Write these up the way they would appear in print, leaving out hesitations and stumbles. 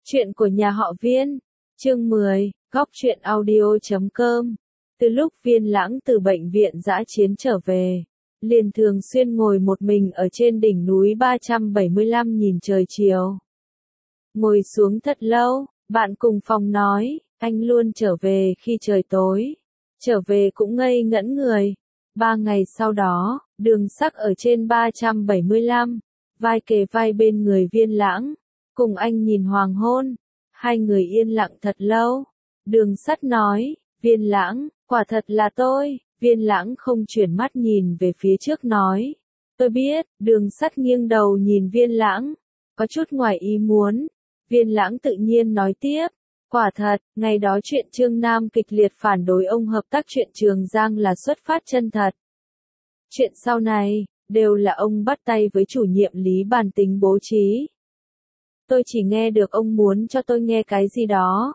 Chuyện của nhà họ Viên, chương 10, góc truyện audio.com. Từ lúc Viên Lãng từ bệnh viện dã chiến trở về, liền thường xuyên ngồi một mình ở trên đỉnh núi 375 nhìn trời chiều. Ngồi xuống thật lâu, bạn cùng phòng nói, anh luôn trở về khi trời tối. Trở về cũng ngây ngẩn người. 3 ngày sau đó, Đường Sắc ở trên 375, vai kề vai bên người Viên Lãng, cùng anh nhìn hoàng hôn. Hai người yên lặng thật lâu. Đường Sắt nói, Viên Lãng, quả thật là tôi. Viên Lãng không chuyển mắt nhìn về phía trước nói, tôi biết. Đường Sắt nghiêng đầu nhìn Viên Lãng, có chút ngoài ý muốn. Viên Lãng tự nhiên nói tiếp, quả thật, ngày đó chuyện Trương Nam kịch liệt phản đối ông hợp tác chuyện Trường Giang là xuất phát chân thật. Chuyện sau này, đều là ông bắt tay với chủ nhiệm Lý bàn tính bố trí. Tôi chỉ nghe được ông muốn cho tôi nghe cái gì đó.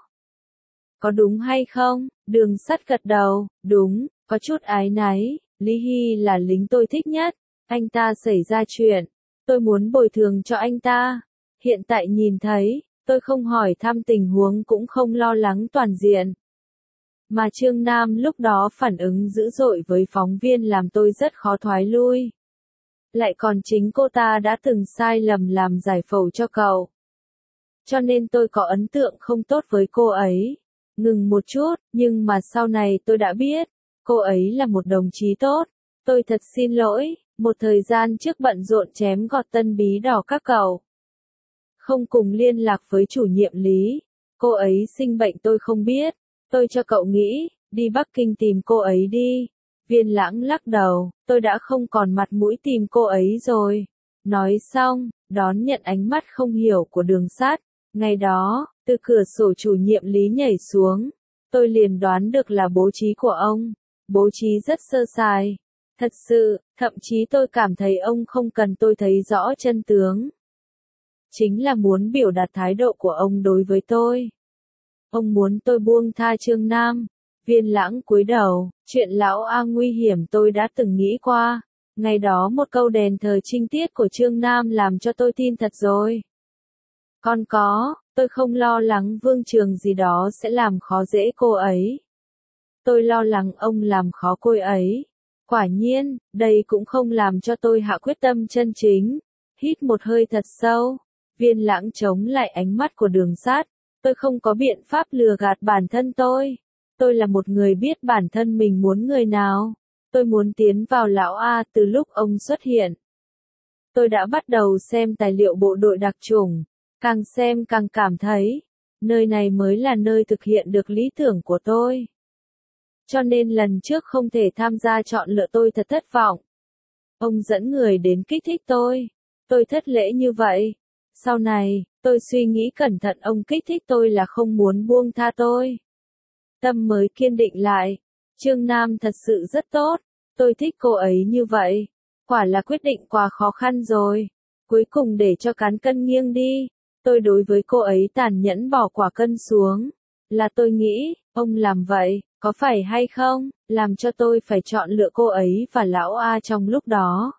Có đúng hay không? Đường Sắt gật đầu, đúng, có chút áy náy. Lý Hy là lính tôi thích nhất. Anh ta xảy ra chuyện, tôi muốn bồi thường cho anh ta. Hiện tại nhìn thấy, tôi không hỏi thăm tình huống cũng không lo lắng toàn diện. Mà Trương Nam lúc đó phản ứng dữ dội với phóng viên làm tôi rất khó thoái lui. Lại còn chính cô ta đã từng sai lầm làm giải phẫu cho cậu. Cho nên tôi có ấn tượng không tốt với cô ấy. Ngừng một chút, nhưng mà sau này tôi đã biết, cô ấy là một đồng chí tốt. Tôi thật xin lỗi, một thời gian trước bận rộn chém gọt Tân Bí Đỏ các cậu. Không cùng liên lạc với chủ nhiệm Lý. Cô ấy sinh bệnh tôi không biết. Tôi cho cậu nghĩ, đi Bắc Kinh tìm cô ấy đi. Viên Lãng lắc đầu, tôi đã không còn mặt mũi tìm cô ấy rồi. Nói xong, đón nhận ánh mắt không hiểu của Đường Sắt. Ngày đó, từ cửa sổ chủ nhiệm Lý nhảy xuống. Tôi liền đoán được là bố trí của ông. Bố trí rất sơ sài. Thật sự, thậm chí tôi cảm thấy ông không cần tôi thấy rõ chân tướng. Chính là muốn biểu đạt thái độ của ông đối với tôi. Ông muốn tôi buông tha Trương Nam. Viên Lãng cúi đầu, chuyện lão A nguy hiểm tôi đã từng nghĩ qua. Ngày đó một câu đền thờ trinh tiết của Trương Nam làm cho tôi tin thật rồi. Còn có, tôi không lo lắng Vương Trường gì đó sẽ làm khó dễ cô ấy. Tôi lo lắng ông làm khó cô ấy. Quả nhiên, đây cũng không làm cho tôi hạ quyết tâm chân chính. Hít một hơi thật sâu. Viên Lãng chống lại ánh mắt của Đường Sắt. Tôi không có biện pháp lừa gạt bản thân tôi. Tôi là một người biết bản thân mình muốn người nào. Tôi muốn tiến vào lão A từ lúc ông xuất hiện. Tôi đã bắt đầu xem tài liệu bộ đội đặc chủng. Càng xem càng cảm thấy, nơi này mới là nơi thực hiện được lý tưởng của tôi. Cho nên lần trước không thể tham gia chọn lựa tôi thật thất vọng. Ông dẫn người đến kích thích tôi. Tôi thất lễ như vậy. Sau này, tôi suy nghĩ cẩn thận ông kích thích tôi là không muốn buông tha tôi. Tâm mới kiên định lại. Trương Nam thật sự rất tốt. Tôi thích cô ấy như vậy. Quả là quyết định quá khó khăn rồi. Cuối cùng để cho cán cân nghiêng đi. Tôi đối với cô ấy tàn nhẫn bỏ quả cân xuống. Là tôi nghĩ, ông làm vậy, có phải hay không, làm cho tôi phải chọn lựa cô ấy và lão A trong lúc đó.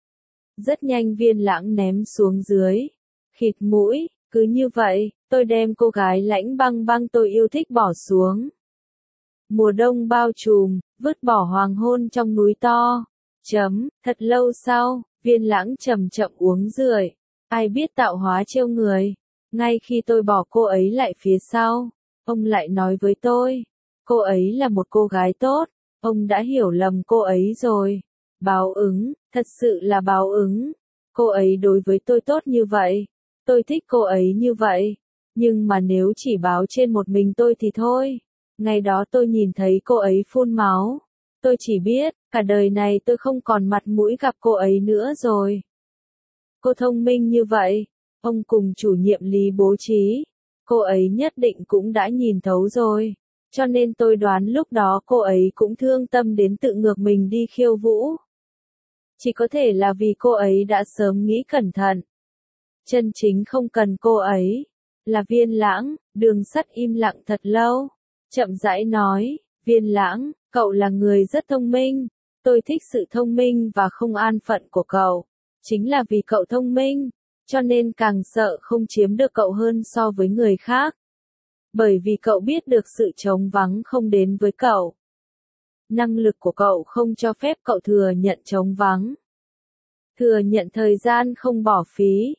Rất nhanh Viên Lãng ném xuống dưới. Khịt mũi, cứ như vậy, tôi đem cô gái lãnh băng băng tôi yêu thích bỏ xuống. Mùa đông bao trùm, vứt bỏ hoàng hôn trong núi to. Thật lâu sau, Viên Lãng chậm chậm uống rượu. Ai biết tạo hóa trêu người. Ngay khi tôi bỏ cô ấy lại phía sau, ông lại nói với tôi, cô ấy là một cô gái tốt, ông đã hiểu lầm cô ấy rồi. Báo ứng, thật sự là báo ứng. Cô ấy đối với tôi tốt như vậy, tôi thích cô ấy như vậy, nhưng mà nếu chỉ báo trên một mình tôi thì thôi. Ngày đó tôi nhìn thấy cô ấy phun máu, tôi chỉ biết, cả đời này tôi không còn mặt mũi gặp cô ấy nữa rồi. Cô thông minh như vậy, ông cùng chủ nhiệm Lý bố trí, cô ấy nhất định cũng đã nhìn thấu rồi, cho nên tôi đoán lúc đó cô ấy cũng thương tâm đến tự ngược mình đi khiêu vũ. Chỉ có thể là vì cô ấy đã sớm nghĩ cẩn thận. Chân chính không cần cô ấy, là Viên Lãng. Đường Sắt im lặng thật lâu, chậm rãi nói, Viên Lãng, cậu là người rất thông minh, tôi thích sự thông minh và không an phận của cậu. Chính là vì cậu thông minh, cho nên càng sợ không chiếm được cậu hơn so với người khác. Bởi vì cậu biết được sự trống vắng không đến với cậu. Năng lực của cậu không cho phép cậu thừa nhận trống vắng. Thừa nhận thời gian không bỏ phí.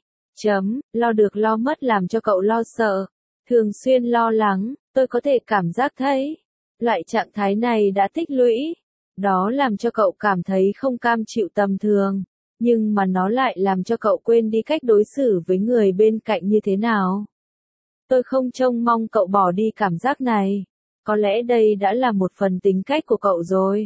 Lo được lo mất làm cho cậu lo sợ. Thường xuyên lo lắng, tôi có thể cảm giác thấy. Loại trạng thái này đã tích lũy. Đó làm cho cậu cảm thấy không cam chịu tầm thường. Nhưng mà nó lại làm cho cậu quên đi cách đối xử với người bên cạnh như thế nào. Tôi không trông mong cậu bỏ đi cảm giác này. Có lẽ đây đã là một phần tính cách của cậu rồi.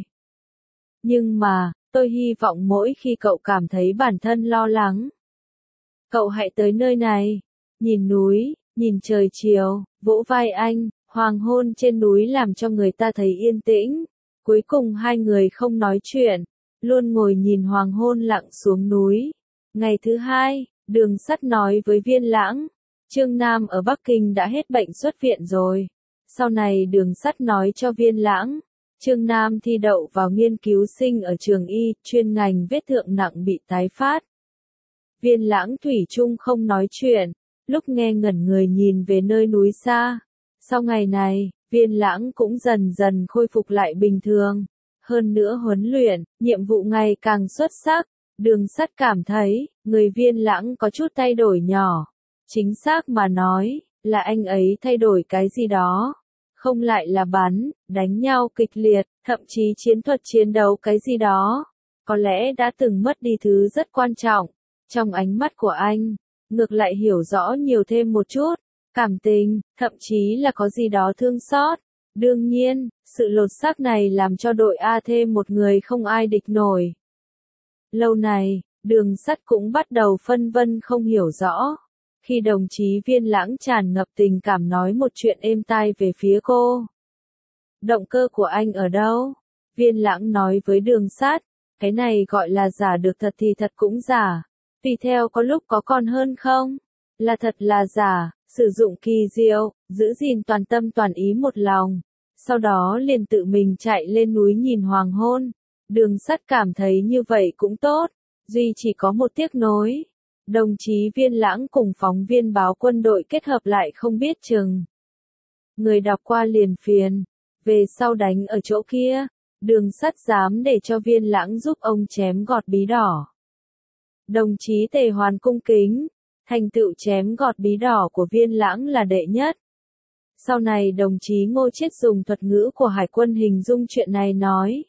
Nhưng mà, tôi hy vọng mỗi khi cậu cảm thấy bản thân lo lắng, cậu hãy tới nơi này, nhìn núi, nhìn trời chiều, vỗ vai anh, hoàng hôn trên núi làm cho người ta thấy yên tĩnh. Cuối cùng hai người không nói chuyện, luôn ngồi nhìn hoàng hôn lặn xuống núi. Ngày thứ hai, Đường Sắt nói với Viên Lãng, Trương Nam ở Bắc Kinh đã hết bệnh xuất viện rồi. Sau này Đường Sắt nói cho Viên Lãng, Trương Nam thi đậu vào nghiên cứu sinh ở trường y, chuyên ngành vết thương nặng bị tái phát. Viên Lãng thủy chung không nói chuyện, lúc nghe ngẩn người nhìn về nơi núi xa. Sau ngày này, Viên Lãng cũng dần dần khôi phục lại bình thường. Hơn nữa huấn luyện, nhiệm vụ ngày càng xuất sắc. Đường Sắt cảm thấy, người Viên Lãng có chút thay đổi nhỏ. Chính xác mà nói, là anh ấy thay đổi cái gì đó. Không lại là bắn, đánh nhau kịch liệt, thậm chí chiến thuật chiến đấu cái gì đó. Có lẽ đã từng mất đi thứ rất quan trọng. Trong ánh mắt của anh, ngược lại hiểu rõ nhiều thêm một chút. Cảm tình, thậm chí là có gì đó thương xót. Đương nhiên, sự lột xác này làm cho đội A thêm một người không ai địch nổi. Lâu này, Đường Sắt cũng bắt đầu phân vân không hiểu rõ. Khi đồng chí Viên Lãng tràn ngập tình cảm nói một chuyện êm tai về phía cô. Động cơ của anh ở đâu? Viên Lãng nói với Đường Sắt, cái này gọi là giả được thật thì thật cũng giả. Tùy theo có lúc có còn hơn không? Là thật là giả, sử dụng kỳ diệu, giữ gìn toàn tâm toàn ý một lòng. Sau đó liền tự mình chạy lên núi nhìn hoàng hôn. Đường Sắt cảm thấy như vậy cũng tốt. Duy chỉ có một tiếc nối. Đồng chí Viên Lãng cùng phóng viên báo Quân đội kết hợp lại không biết chừng. Người đọc qua liền phiền. Về sau đánh ở chỗ kia. Đường Sắt dám để cho Viên Lãng giúp ông chém gọt bí đỏ. Đồng chí Tề Hoàn cung kính. Thành tựu chém gọt bí đỏ của Viên Lãng là đệ nhất. Sau này đồng chí Ngô Chiết dùng thuật ngữ của Hải quân hình dung chuyện này nói.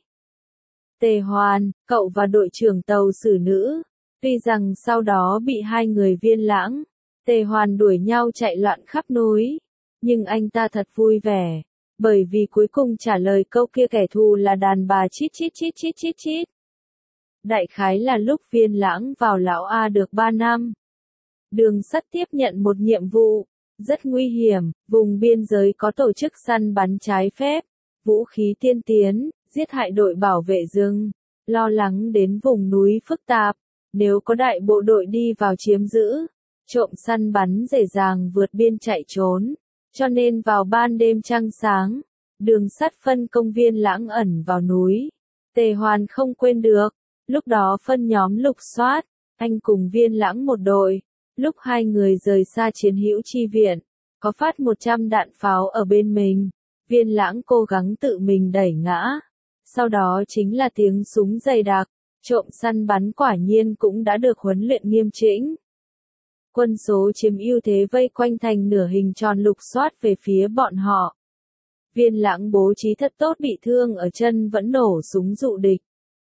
Tề Hoàn, cậu và đội trưởng tàu xử nữ. Tuy rằng sau đó bị hai người Viên Lãng, Tề Hoàn đuổi nhau chạy loạn khắp núi. Nhưng anh ta thật vui vẻ. Bởi vì cuối cùng trả lời câu kia kẻ thù là đàn bà chít chít chít chít chít chít. Đại khái là lúc Viên Lãng vào lão A được 3 năm. Đường Sắt tiếp nhận một nhiệm vụ. Rất nguy hiểm, vùng biên giới có tổ chức săn bắn trái phép, vũ khí tiên tiến, giết hại đội bảo vệ rừng, lo lắng đến vùng núi phức tạp, nếu có đại bộ đội đi vào chiếm giữ, trộm săn bắn dễ dàng vượt biên chạy trốn, cho nên vào ban đêm trăng sáng, Đường Sắt phân công Viên Lãng ẩn vào núi. Tề Hoàn không quên được, lúc đó phân nhóm lục soát, anh cùng Viên Lãng một đội. Lúc hai người rời xa chiến hữu chi viện, có phát 100 đạn pháo ở bên mình, Viên Lãng cố gắng tự mình đẩy ngã. Sau đó chính là tiếng súng dày đặc, trộm săn bắn quả nhiên cũng đã được huấn luyện nghiêm chỉnh. Quân số chiếm ưu thế vây quanh thành nửa hình tròn lục soát về phía bọn họ. Viên Lãng bố trí thật tốt, bị thương ở chân vẫn nổ súng dụ địch.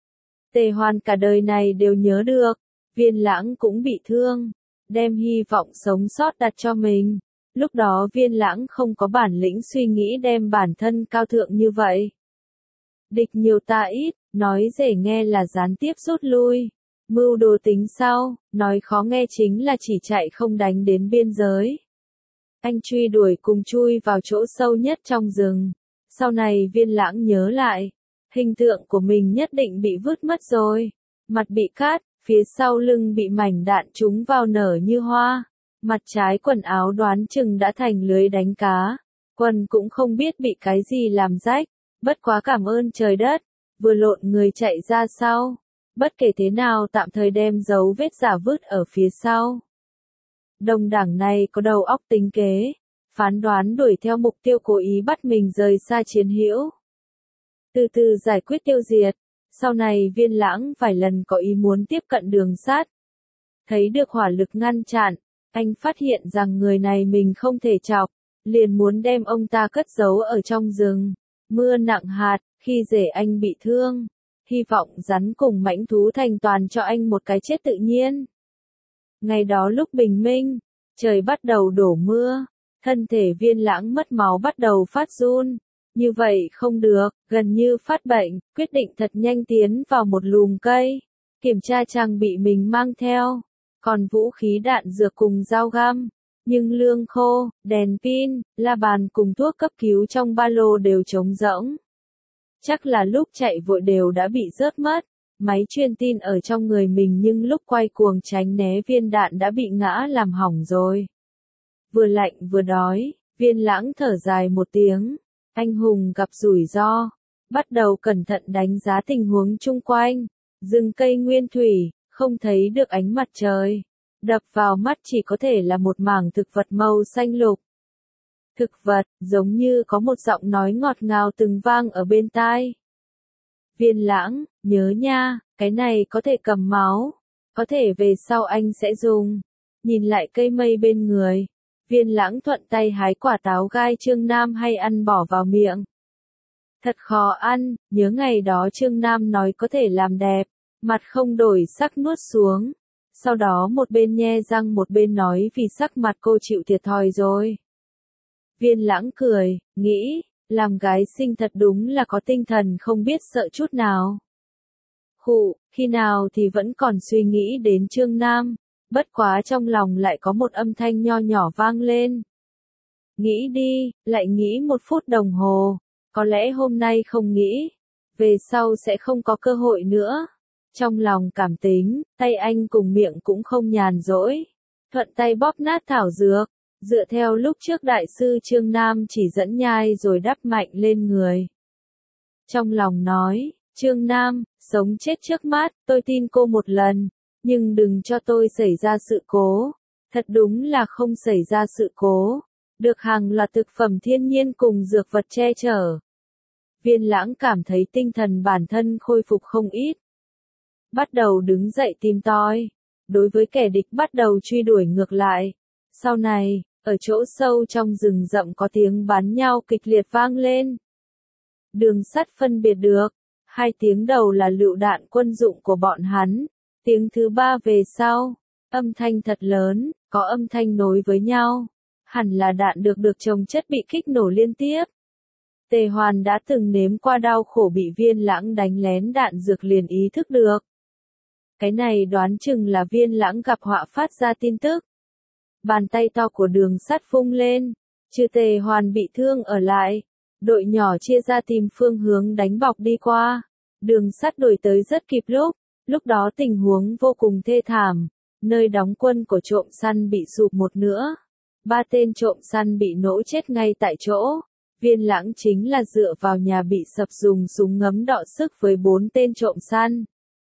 Tề Hoàn cả đời này đều nhớ được, Viên Lãng cũng bị thương. Đem hy vọng sống sót đặt cho mình. Lúc đó Viên Lãng không có bản lĩnh suy nghĩ đem bản thân cao thượng như vậy. Địch nhiều ta ít, nói dễ nghe là gián tiếp rút lui. Mưu đồ tính sau, nói khó nghe chính là chỉ chạy không đánh đến biên giới. Anh truy đuổi cùng chui vào chỗ sâu nhất trong rừng. Sau này Viên Lãng nhớ lại, hình tượng của mình nhất định bị vứt mất rồi. Mặt bị cát. Phía sau lưng bị mảnh đạn trúng vào nở như hoa. Mặt trái quần áo đoán chừng đã thành lưới đánh cá. Quần cũng không biết bị cái gì làm rách. Bất quá cảm ơn trời đất. Vừa lộn người chạy ra sau. Bất kể thế nào tạm thời đem dấu vết giả vứt ở phía sau. Đồng đảng này có đầu óc tính kế, phán đoán đuổi theo mục tiêu cố ý bắt mình rời xa chiến hữu. Từ từ giải quyết tiêu diệt, sau này Viên Lãng vài lần có ý muốn tiếp cận Đường Sắt. Thấy được hỏa lực ngăn chặn, anh phát hiện rằng người này mình không thể chọc, liền muốn đem ông ta cất giấu ở trong rừng. Mưa nặng hạt, khi rể anh bị thương, hy vọng rắn cùng mãnh thú thành toàn cho anh một cái chết tự nhiên. Ngày đó lúc bình minh, trời bắt đầu đổ mưa, thân thể Viên Lãng mất máu bắt đầu phát run. Như vậy không được, gần như phát bệnh, quyết định thật nhanh tiến vào một lùm cây, kiểm tra trang bị mình mang theo, còn vũ khí đạn dược cùng dao găm, nhưng lương khô, đèn pin, la bàn cùng thuốc cấp cứu trong ba lô đều trống rỗng. Chắc là lúc chạy vội đều đã bị rớt mất, máy truyền tin ở trong người mình nhưng lúc quay cuồng tránh né viên đạn đã bị ngã làm hỏng rồi. Vừa lạnh vừa đói, Viên Lãng thở dài một tiếng. Anh hùng gặp rủi ro, bắt đầu cẩn thận đánh giá tình huống chung quanh, rừng cây nguyên thủy, không thấy được ánh mặt trời, đập vào mắt chỉ có thể là một mảng thực vật màu xanh lục. Thực vật, giống như có một giọng nói ngọt ngào từng vang ở bên tai. Viên Lãng, nhớ nha, cái này có thể cầm máu, có thể về sau anh sẽ dùng. Nhìn lại cây mây bên người. Viên Lãng thuận tay hái quả táo gai Trương Nam hay ăn bỏ vào miệng. Thật khó ăn, nhớ ngày đó Trương Nam nói có thể làm đẹp, mặt không đổi sắc nuốt xuống. Sau đó một bên nhe răng một bên nói vì sắc mặt cô chịu thiệt thòi rồi. Viên Lãng cười, nghĩ, làm gái xinh thật đúng là có tinh thần không biết sợ chút nào. Khụ, khi nào thì vẫn còn suy nghĩ đến Trương Nam. Bất quá trong lòng lại có một âm thanh nho nhỏ vang lên. Nghĩ đi, lại nghĩ 1 phút đồng hồ. Có lẽ hôm nay không nghĩ, về sau sẽ không có cơ hội nữa. Trong lòng cảm tính, tay anh cùng miệng cũng không nhàn rỗi. Thuận tay bóp nát thảo dược, dựa theo lúc trước đại sư Trương Nam chỉ dẫn nhai rồi đắp mạnh lên người. Trong lòng nói, Trương Nam, sống chết trước mắt, tôi tin cô một lần. Nhưng đừng cho tôi xảy ra sự cố. Thật đúng là không xảy ra sự cố. Được hàng loạt thực phẩm thiên nhiên cùng dược vật che chở. Viên Lãng cảm thấy tinh thần bản thân khôi phục không ít. Bắt đầu đứng dậy tìm tòi. Đối với kẻ địch bắt đầu truy đuổi ngược lại. Sau này, ở chỗ sâu trong rừng rậm có tiếng bắn nhau kịch liệt vang lên. Đường Sắt phân biệt được. 2 tiếng đầu là lựu đạn quân dụng của bọn hắn. Tiếng thứ 3 về sau, âm thanh thật lớn, có âm thanh nối với nhau. Hẳn là đạn được chồng chất bị kích nổ liên tiếp. Tề Hoàn đã từng nếm qua đau khổ bị Viên Lãng đánh lén đạn dược liền ý thức được. Cái này đoán chừng là Viên Lãng gặp họa phát ra tin tức. Bàn tay to của Đường Sắt vung lên, trừ Tề Hoàn bị thương ở lại. Đội nhỏ chia ra tìm phương hướng đánh bọc đi qua. Đường Sắt đuổi tới rất kịp lúc đó tình huống vô cùng thê thảm, nơi đóng quân của trộm săn bị sụp một nửa. 3 tên trộm săn bị nổ chết ngay tại chỗ. Viên Lãng chính là dựa vào nhà bị sập dùng súng ngấm đọ sức với 4 tên trộm săn.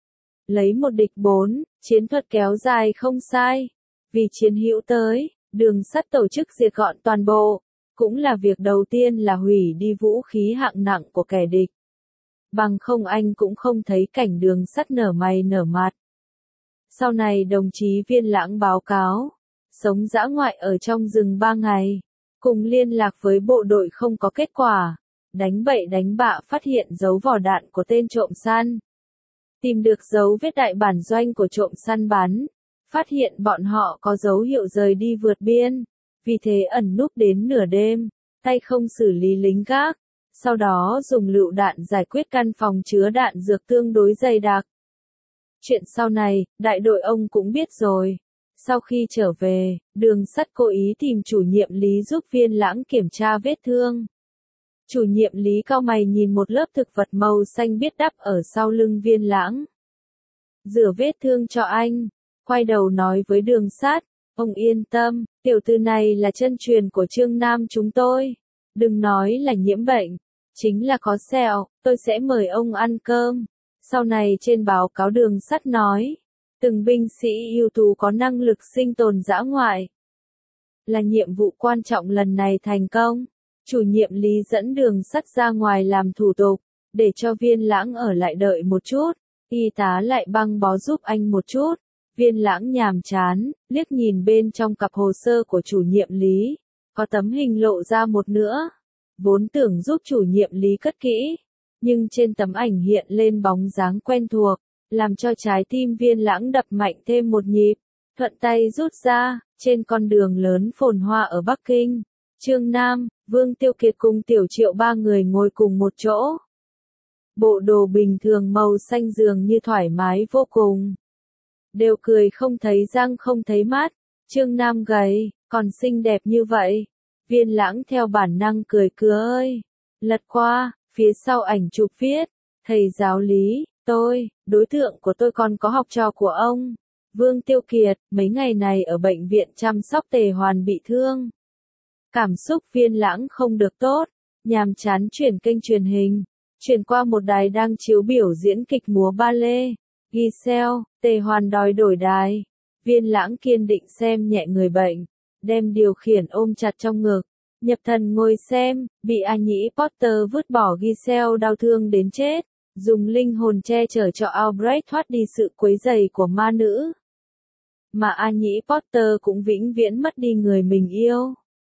Lấy 1 địch 4, chiến thuật kéo dài không sai. Vì chiến hữu tới, Đường Sắt tổ chức diệt gọn toàn bộ, cũng là việc đầu tiên là hủy đi vũ khí hạng nặng của kẻ địch. Bằng không anh cũng không thấy cảnh Đường Sắt nở mày nở mặt. Sau này đồng chí Viên Lãng báo cáo, sống dã ngoại ở trong rừng 3 ngày, cùng liên lạc với bộ đội không có kết quả, đánh bậy đánh bạ phát hiện dấu vỏ đạn của tên trộm săn. Tìm được dấu vết đại bản doanh của trộm săn bắn, phát hiện bọn họ có dấu hiệu rời đi vượt biên, vì thế ẩn núp đến nửa đêm, tay không xử lý lính gác. Sau đó dùng lựu đạn giải quyết căn phòng chứa đạn dược tương đối dày đặc. Chuyện sau này, đại đội ông cũng biết rồi. Sau khi trở về, Đường Sắt cố ý tìm chủ nhiệm Lý giúp Viên Lãng kiểm tra vết thương. Chủ nhiệm Lý cau mày nhìn một lớp thực vật màu xanh biếc đắp ở sau lưng Viên Lãng. Rửa vết thương cho anh, quay đầu nói với Đường Sắt, ông yên tâm, tiểu tử này là chân truyền của Trương Nam chúng tôi. Đừng nói là nhiễm bệnh. Chính là có sẹo, tôi sẽ mời ông ăn cơm. Sau này trên báo cáo Đường Sắt nói, từng binh sĩ ưu tú có năng lực sinh tồn dã ngoại, là nhiệm vụ quan trọng lần này thành công. Chủ nhiệm Lý dẫn Đường Sắt ra ngoài làm thủ tục, để cho Viên Lãng ở lại đợi một chút. Y tá lại băng bó giúp anh một chút. Viên Lãng nhàm chán, liếc nhìn bên trong cặp hồ sơ của chủ nhiệm Lý. Có tấm hình lộ ra một nữa. Vốn tưởng giúp chủ nhiệm Lý cất kỹ. Nhưng trên tấm ảnh hiện lên bóng dáng quen thuộc, làm cho trái tim Viên Lãng đập mạnh thêm một nhịp. Thuận tay rút ra, trên con đường lớn phồn hoa ở Bắc Kinh. Trương Nam, Vương Tiêu Kiệt cùng Tiểu Triệu ba người ngồi cùng một chỗ. Bộ đồ bình thường màu xanh dường như thoải mái vô cùng. Đều cười không thấy răng không thấy mắt. Trương Nam gầy, còn xinh đẹp như vậy. Viên Lãng theo bản năng cười ơi. Lật qua, phía sau ảnh chụp viết. Thầy giáo Lý, đối tượng của tôi còn có học trò của ông. Vương Tiêu Kiệt, mấy ngày này ở bệnh viện chăm sóc Tề Hoàn bị thương. Cảm xúc Viên Lãng không được tốt, nhàm chán chuyển kênh truyền hình, chuyển qua một đài đang chiếu biểu diễn kịch múa ba lê. Giselle, Tề Hoàn đòi đổi đài. Viên Lãng kiên định xem nhẹ người bệnh, đem điều khiển ôm chặt trong ngực. Nhập thần ngồi xem, bị A Nhĩ Potter vứt bỏ Giselle đau thương đến chết, dùng linh hồn che chở cho Albrecht thoát đi sự quấy rầy của ma nữ. Mà A Nhĩ Potter cũng vĩnh viễn mất đi người mình yêu.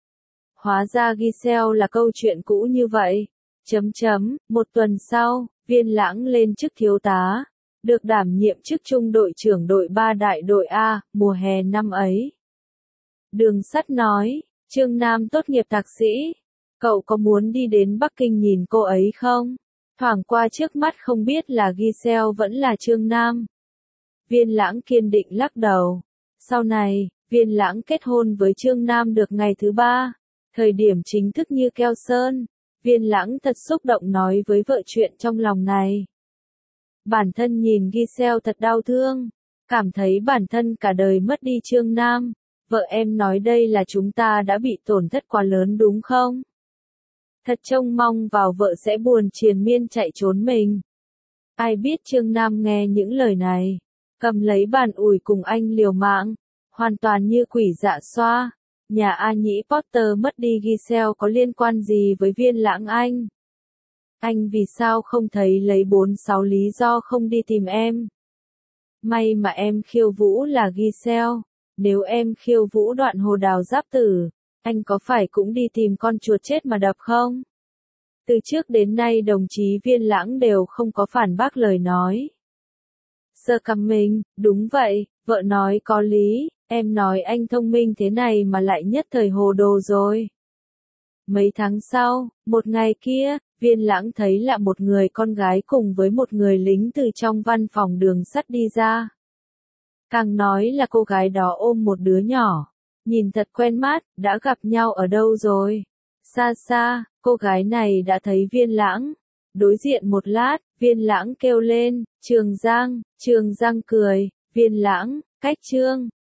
Hóa ra Giselle là câu chuyện cũ như vậy. Một tuần sau, Viên Lãng lên chức thiếu tá, được đảm nhiệm chức trung đội trưởng đội 3 đại đội A, mùa hè năm ấy. Đường Sắt nói, Trương Nam tốt nghiệp thạc sĩ, cậu có muốn đi đến Bắc Kinh nhìn cô ấy không? Thoảng qua trước mắt không biết là Giselle vẫn là Trương Nam. Viên Lãng kiên định lắc đầu. Sau này, Viên Lãng kết hôn với Trương Nam được ngày thứ 3, thời điểm chính thức như keo sơn. Viên Lãng thật xúc động nói với vợ chuyện trong lòng này. Bản thân nhìn Giselle thật đau thương, cảm thấy bản thân cả đời mất đi Trương Nam. Vợ em nói đây là chúng ta đã bị tổn thất quá lớn đúng không? Thật trông mong vào vợ sẽ buồn triền miên chạy trốn mình. Ai biết Trương Nam nghe những lời này, cầm lấy bàn ủi cùng anh liều mạng, hoàn toàn như quỷ dạ xoa. Nhà A Nhĩ Potter mất đi Giselle có liên quan gì với Viên Lãng anh? Anh vì sao không thấy lấy 4-6 lý do không đi tìm em? May mà em khiêu vũ là Giselle. Nếu em khiêu vũ Đoạn Hồ Đào Giáp Tử, anh có phải cũng đi tìm con chuột chết mà đập không? Từ trước đến nay đồng chí Viên Lãng đều không có phản bác lời nói. Sir Cumming, đúng vậy, vợ nói có lý, em nói anh thông minh thế này mà lại nhất thời hồ đồ rồi. Mấy tháng sau, một ngày kia, Viên Lãng thấy là một người con gái cùng với một người lính từ trong văn phòng Đường Sắt đi ra. Càng nói là cô gái đó ôm một đứa nhỏ. Nhìn thật quen mắt, đã gặp nhau ở đâu rồi? Xa xa, cô gái này đã thấy Viên Lãng. Đối diện một lát, Viên Lãng kêu lên, Trường Giang cười, Viên Lãng, cách Trương.